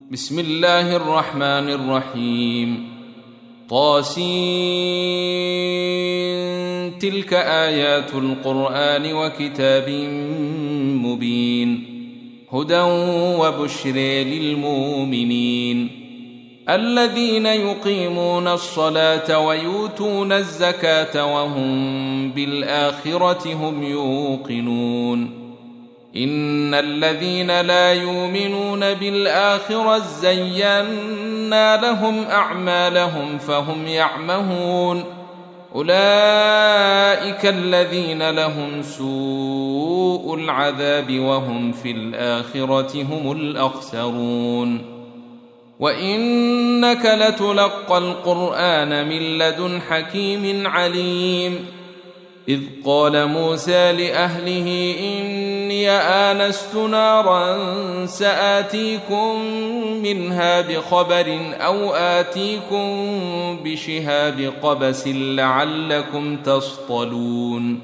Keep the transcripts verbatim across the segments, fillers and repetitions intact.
بسم الله الرحمن الرحيم. طاسين تلك آيات القرآن وكتاب مبين هدى وبشر للمؤمنين الذين يقيمون الصلاة ويؤتون الزكاة وهم بالآخرة هم يوقنون إن الذين لا يؤمنون بالآخرة زينا لهم أعمالهم فهم يعمهون أولئك الذين لهم سوء العذاب وهم في الآخرة هم الأخسرون وإنك لتلقى القرآن من لدن حكيم عليم إذ قال موسى لأهله إني آنست نارا سآتيكم منها بخبر أو آتيكم بشهاب قبس لعلكم تصطلون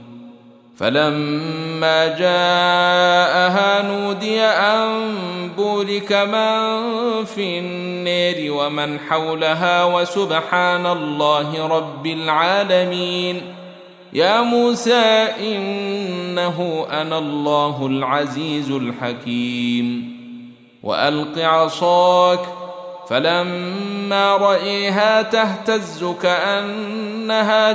فلما جاءها نودي أن بورك من في النار ومن حولها وسبحان الله رب العالمين يا موسى إنه أنا الله العزيز الحكيم وألق عصاك فلما رأيها تهتز كأنها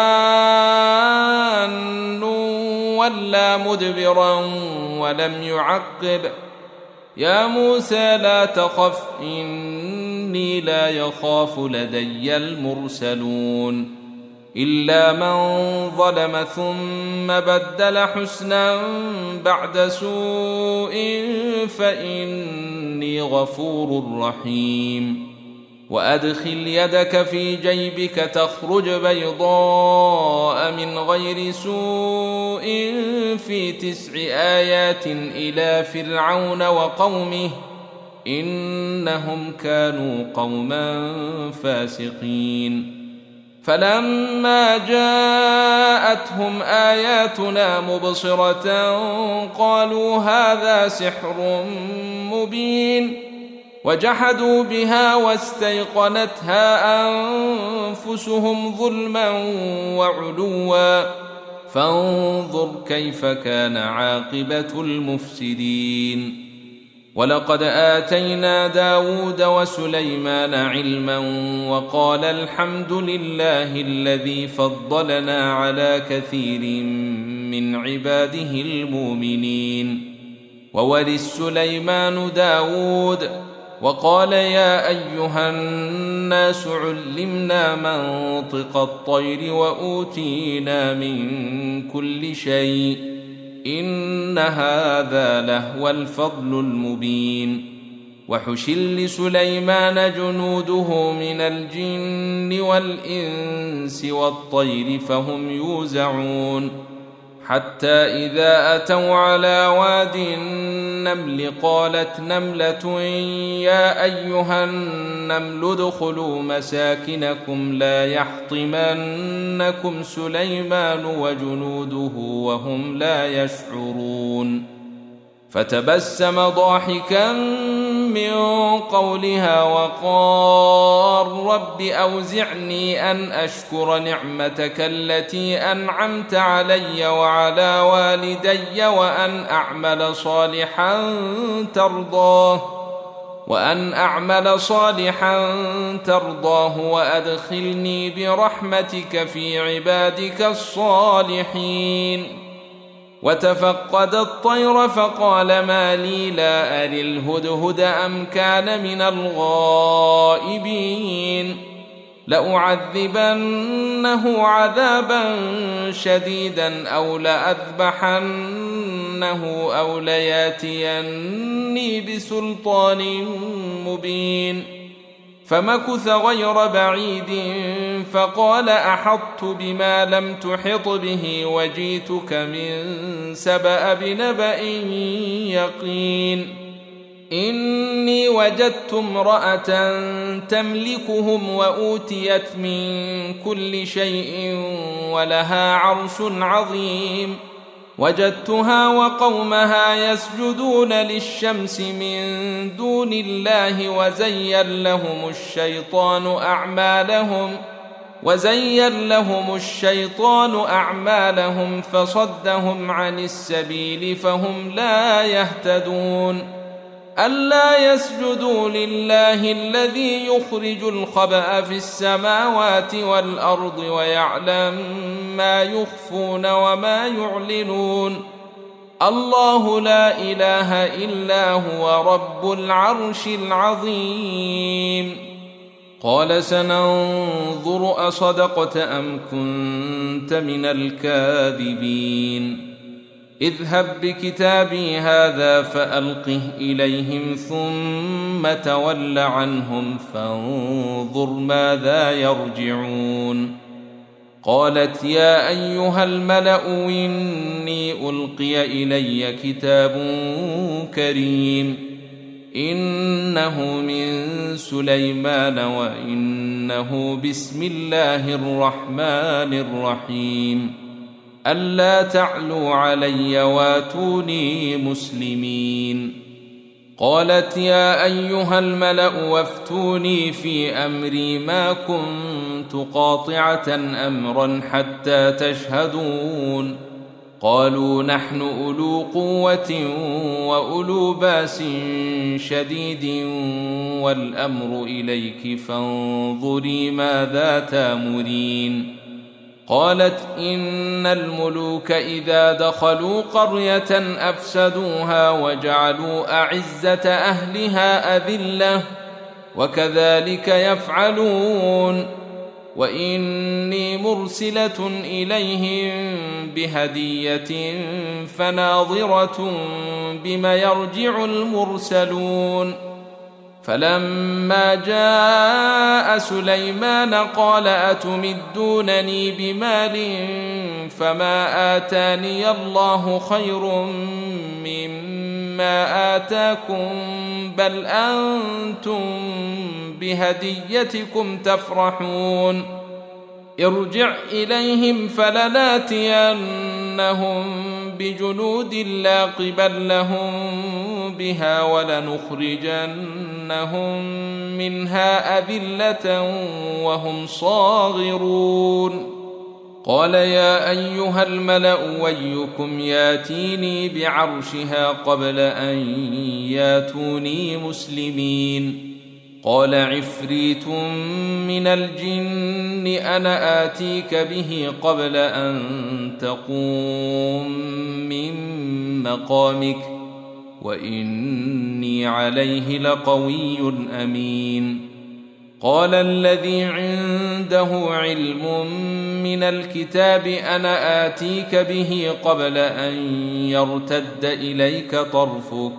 جان ولا مدبرا ولم يعقب يا موسى لا تخف إني لا يخاف لدي المرسلون إلا من ظلم ثم بدل حسنا بعد سوء فإني غفور رحيم وأدخل يدك في جيبك تخرج بيضاء من غير سوء في تسع آيات إلى فرعون وقومه إنهم كانوا قوما فاسقين فلما جاءتهم آياتنا مبصرة قالوا هذا سحر مبين وجحدوا بها واستيقنتها أنفسهم ظلما وعلوا فانظر كيف كان عاقبة المفسدين ولقد آتينا داود وسليمان علما وقال الحمد لله الذي فضلنا على كثير من عباده المؤمنين وورث سليمان داود وقال يا أيها الناس علمنا منطق الطير وأوتينا من كل شيء إن هذا لهو الفضل المبين وحشر لسليمان جنوده من الجن والإنس والطير فهم يوزعون حتى إذا أتوا على واد النمل قالت نملة يا أيها النمل ادخلوا مساكنكم لا يحطمنكم سليمان وجنوده وهم لا يشعرون فتبسم ضاحكا من قولها وقال رب أوزعني أن أشكر نعمتك التي أنعمت علي وعلى والدي وأن أعمل صالحا ترضاه وأن أعمل صالحا ترضاه وأدخلني برحمتك في عبادك الصالحين وتفقد الطير فقال ما لي لا أري الهدهد أم كان من الغائبين لأعذبنه عذابا شديدا أو لأذبحنه أو لياتيني بسلطان مبين فمكث غير بعيد فقال أحطت بما لم تحط به وجيتك من سبأ بنبأ يقين إني وجدت امرأة تملكهم وأوتيت من كل شيء ولها عرش عظيم وجدتها وقومها يسجدون للشمس من دون الله وزين لهم الشيطان أعمالهم وزين لهم الشيطان أعمالهم فصدهم عن السبيل فهم لا يهتدون ألا يسجدوا لله الذي يخرج الخبأ في السماوات والأرض ويعلم ما يخفون وما يعلنون الله لا إله إلا هو رب العرش العظيم قال سننظر أصدقت أم كنت من الكاذبين اذهب بكتابي هذا فألقه إليهم ثم تول عنهم فانظر ماذا يرجعون قالت يا أيها الملأ إني ألقي إلي كتاب كريم إنه من سليمان وإنه بسم الله الرحمن الرحيم ألا تعلوا علي واتوني مسلمين قالت يا أيها الملأ وافتوني في أمري ما كنت قاطعة أمرا حتى تشهدون قالوا نحن أولو قوة وأولو بأس شديد والأمر إليك فانظري ماذا تأمرين قالت إن الملوك إذا دخلوا قرية أفسدوها وجعلوا أعزة أهلها أذلة وكذلك يفعلون وإني مرسلة إليهم بهدية فناظرة بما يرجع المرسلون فلما جاء سليمان قال أتمدونني بمال فما آتاني الله خير مما آتاكم بل أنتم بهديتكم تفرحون ارجع إليهم فلناتينهم بجنود لا قبل لهم بها ولنخرجنهم منها أذلة وهم صاغرون قال يا أيها الملأ ويكم ياتيني بعرشها قبل أن ياتوني مسلمين قال عفريت من الجن أنا آتيك به قبل أن تقوم من مقامك وإني عليه لقوي أمين قال الذي عنده علم من الكتاب أنا آتيك به قبل أن يرتد إليك طرفك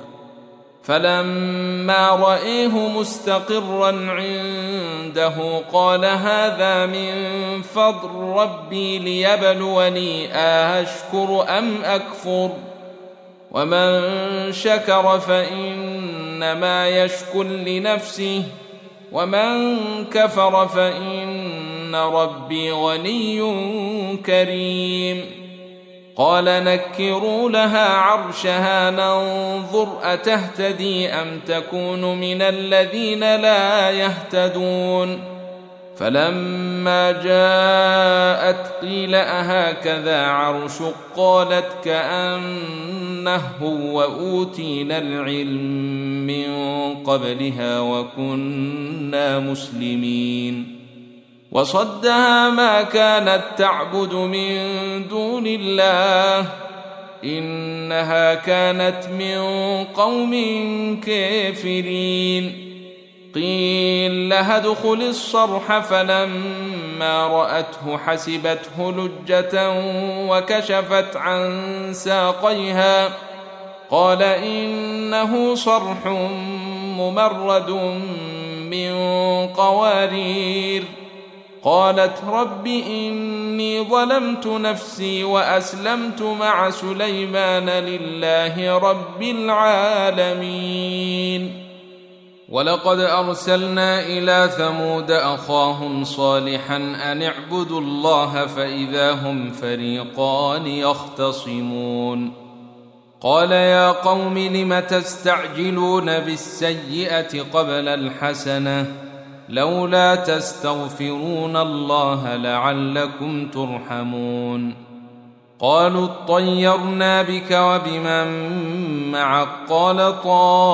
فلما رأيه مستقرا عنده قال هذا من فضل ربي ليبلوني أشكر أم أكفر ومن شكر فإنما يشكر لنفسه ومن كفر فإن ربي غني كريم قال نكروا لها عرشها ننظر أتهتدي أم تكون من الذين لا يهتدون فلما جاءت قيل أهكذا عرشك قالت كأنه وأوتينا العلم من قبلها وكنا مسلمين وصدها ما كانت تعبد من دون الله إنها كانت من قوم كافرين قيل لها ادخل الصرح فلما رأته حسبته لجة وكشفت عن ساقيها قال إنه صرح ممرد من قوارير قالت رب إني ظلمت نفسي وأسلمت مع سليمان لله رب العالمين ولقد أرسلنا إلى ثمود أخاهم صالحا أن اعبدوا الله فإذا هم فريقان يختصمون قال يا قوم لم تستعجلون بالسيئة قبل الحسنة لولا تستغفرون الله لعلكم ترحمون قالوا اطيرنا بك وبمن معك قال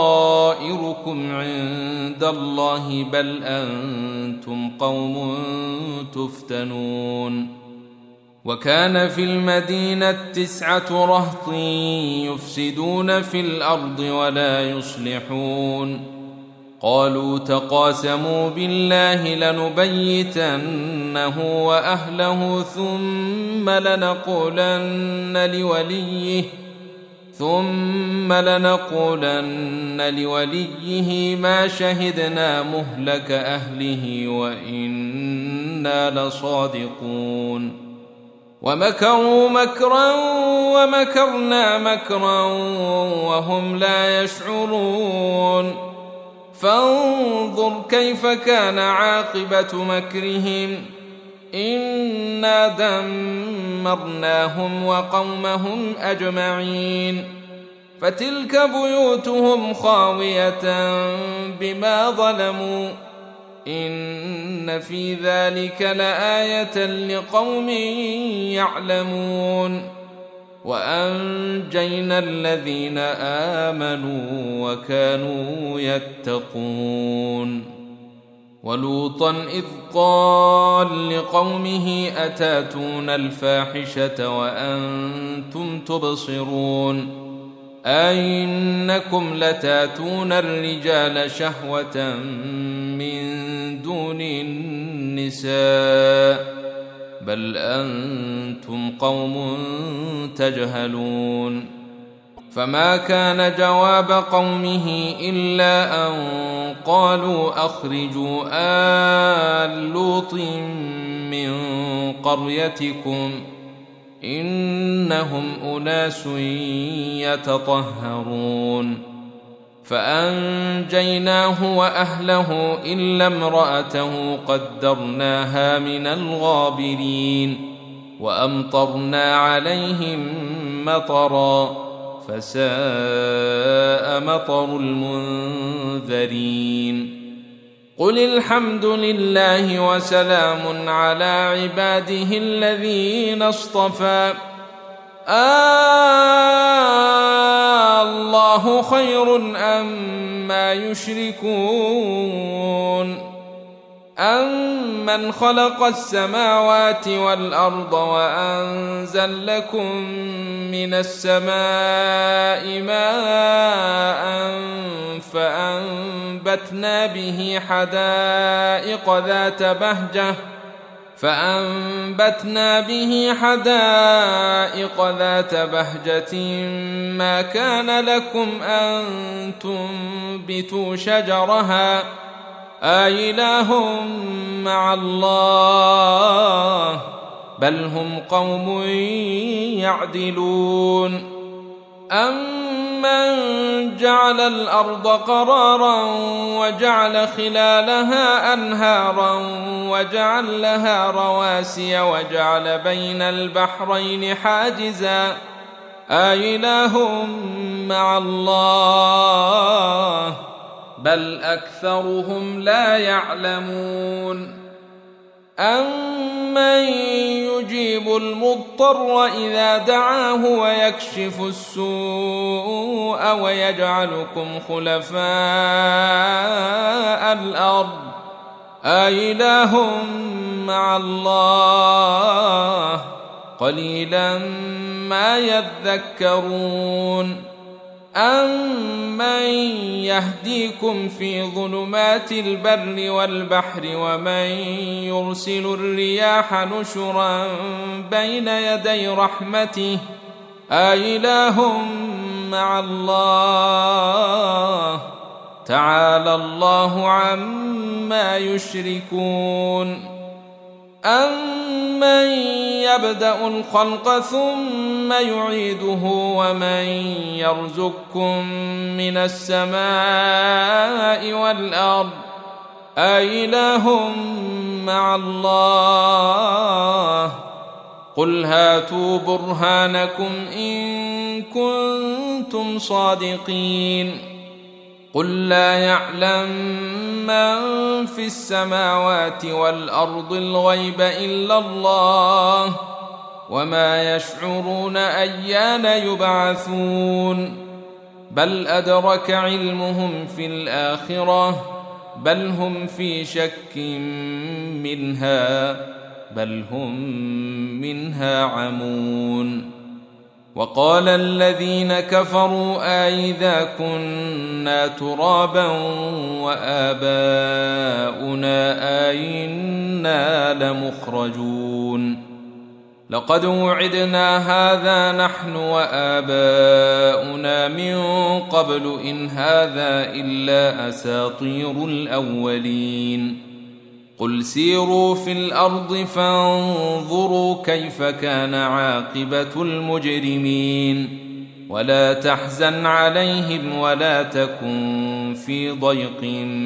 طائركم عند الله بل أنتم قوم تفتنون وكان في المدينة تسعة رهط يفسدون في الأرض ولا يصلحون قالوا تقاسموا بالله لنبيتنه وأهله ثم لنقولن لوليه ثم لنقولن لوليه ما شهدنا مهلك أهله وإنا لصادقون ومكروا مكرا ومكرنا مكرا وهم لا يشعرون فانظر كيف كان عاقبة مكرهم إنا دمرناهم وقومهم أجمعين فتلك بيوتهم خاوية بما ظلموا إن في ذلك لآية لقوم يعلمون وأنجينا الذين آمنوا وكانوا يتقون ولوطا إذ قال لقومه أتاتون الفاحشة وأنتم تبصرون أئنكم لتاتون الرجال شهوة من دون النساء بل أنتم قوم تجهلون فما كان جواب قومه إلا أن قالوا أخرجوا آل لوط من قريتكم إنهم أناس يتطهرون فأنجيناه وأهله إلا امرأته قدرناها من الغابرين وأمطرنا عليهم مطرا فساء مطر المنذرين قل الحمد لله وسلام على عباده الذين اصطفى آه الله خير أما يشركون أمن خلق السماوات والأرض وأنزل لكم من السماء ماء فأنبتنا به حدائق ذات بهجة فأنبتنا به حدائق ذات بهجة ما كان لكم أن تنبتوا شجرها أإله مع الله بل هم قوم يعدلون أمن جعل الأرض قرارا وجعل خلالها أنهارا وجعل لها رواسي وجعل بين البحرين حاجزا أإله مع الله بل أكثرهم لا يعلمون أمن يجيب المضطر إذا دعاه ويكشف السوء ويجعلكم خلفاء الأرض أإله مع الله قليلا ما يذكرون أمن يهديكم في ظلمات البر والبحر ومن يرسل الرياح نشرا بين يدي رحمته أإله مع الله تعالى الله عما يشركون أَمَّن يَبْدَأُ الْخَلْقَ ثُمَّ يُعِيدُهُ وَمَن يَرْزُقكُّم مِّنَ السَّمَاءِ وَالْأَرْضِ أَإِلَٰهٌ مَّعَ اللَّهِ قُلْ هَاتُوا بُرْهَانَكُمْ إِن كُنتُمْ صَادِقِينَ قُل لَّا يَعْلَمُ مَن فِي السَّمَاوَاتِ وَالْأَرْضِ الْغَيْبَ إِلَّا اللَّهُ وَمَا يَشْعُرُونَ أَيَّانَ يُبْعَثُونَ بَلْ أَدْرَكَ عِلْمُهُمْ فِي الْآخِرَةِ بَلْ هُمْ في شَكٍّ مِّنْهَا بَلْ هُمْ مِنْهَا عَمُونَ وقال الذين كفروا أئذا كنا ترابا وآباؤنا أئنا لمخرجون لقد وعدنا هذا نحن وآباؤنا من قبل إن هذا إلا أساطير الأولين قل سيروا في الأرض فانظروا كيف كان عاقبة المجرمين ولا تحزن عليهم ولا تكن في ضيق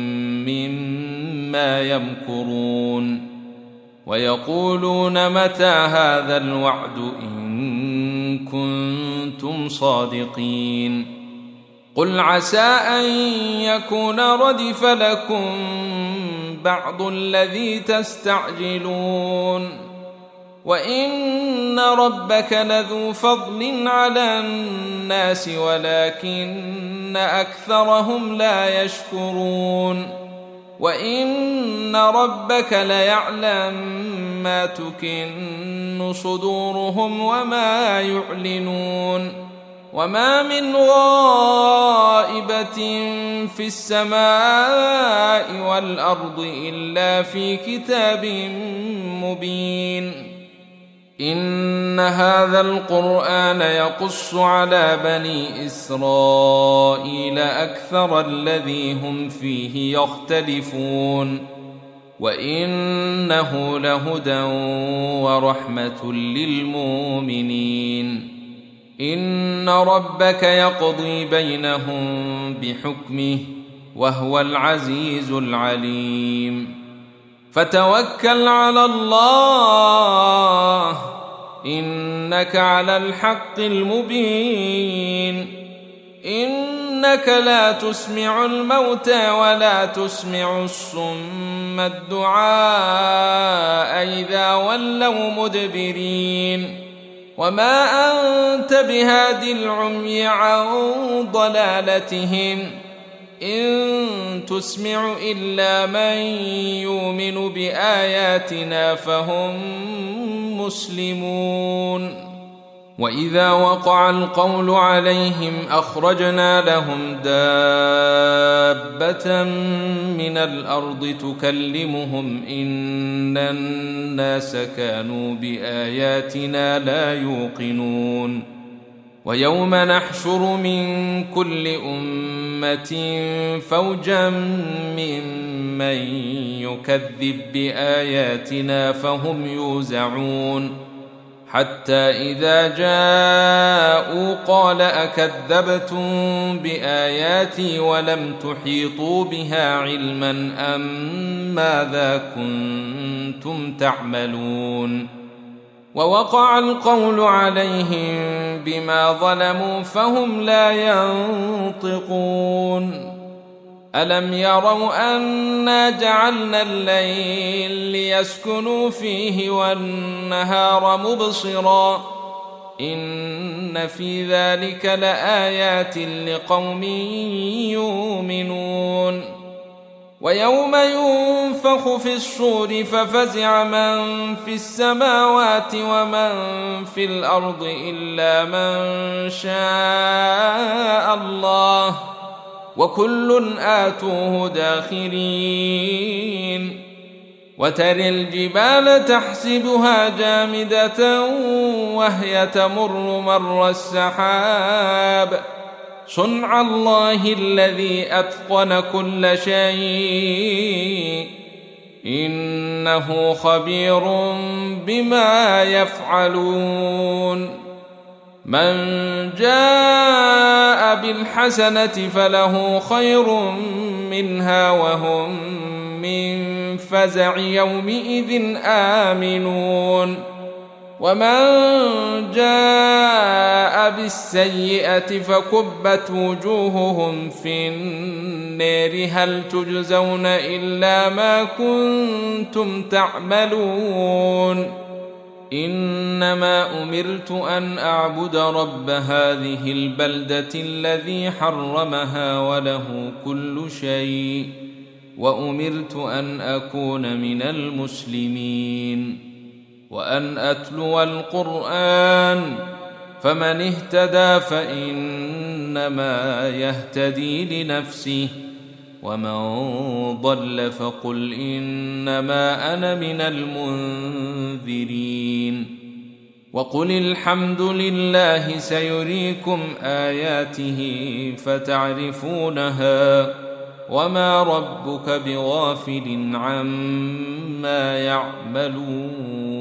مما يمكرون ويقولون متى هذا الوعد إن كنتم صادقين قل عسى أن يكون ردف لكم بعض الذي تستعجلون وإن ربك لذو فضل على الناس ولكن أكثرهم لا يشكرون وإن ربك ليعلم ما تكن صدورهم وما يعلنون وما من غائبة في السماء والأرض إلا في كتاب مبين إن هذا القرآن يقص على بني إسرائيل أكثر الذي هم فيه يختلفون وإنه لهدى ورحمة للمؤمنين إن ربك يقضي بينهم بحكمه وهو العزيز العليم فتوكل على الله إنك على الحق المبين إنك لا تسمع الموتى ولا تسمع الصم الدعاء إذا ولوا مدبرين وما أنت بهاد العمي عن ضلالتهم إن تسمع إلا من يؤمن بآياتنا فهم مسلمون وإذا وقع القول عليهم أخرجنا لهم دابة من الأرض تكلمهم إن الناس كانوا بآياتنا لا يوقنون ويوم نحشر من كل أمة فوجا ممن يكذب بآياتنا فهم يوزعون حتى إذا جاءوا قال أكذبتم بآياتي ولم تحيطوا بها علما أم ماذا كنتم تعملون ووقع القول عليهم بما ظلموا فهم لا ينطقون ألم يروا أنا جعلنا الليل ليسكنوا فيه والنهار مبصرا إن في ذلك لآيات لقوم يؤمنون ويوم ينفخ في الصور ففزع من في السماوات ومن في الأرض إلا من شاء الله وكل آتوه داخرين وترى الجبال تحسبها جامدة وهي تمر مر السحاب صنع الله الذي أتقن كل شيء إنه خبير بما يفعلون من جاء بالحسنة فله خير منها وهم من فزع يومئذ آمنون ومن جاء بالسيئة فكبت وجوههم في النار هل تجزون إلا ما كنتم تعملون إنما أمرت أن أعبد رب هذه البلدة الذي حرمها وله كل شيء وأمرت أن أكون من المسلمين وأن أتلو القرآن فمن اهتدى فإنما يهتدي لنفسه ومن ضل فقل إنما أنا من المنذرين وقل الحمد لله سيريكم آياته فتعرفونها وما ربك بغافل عما يعملون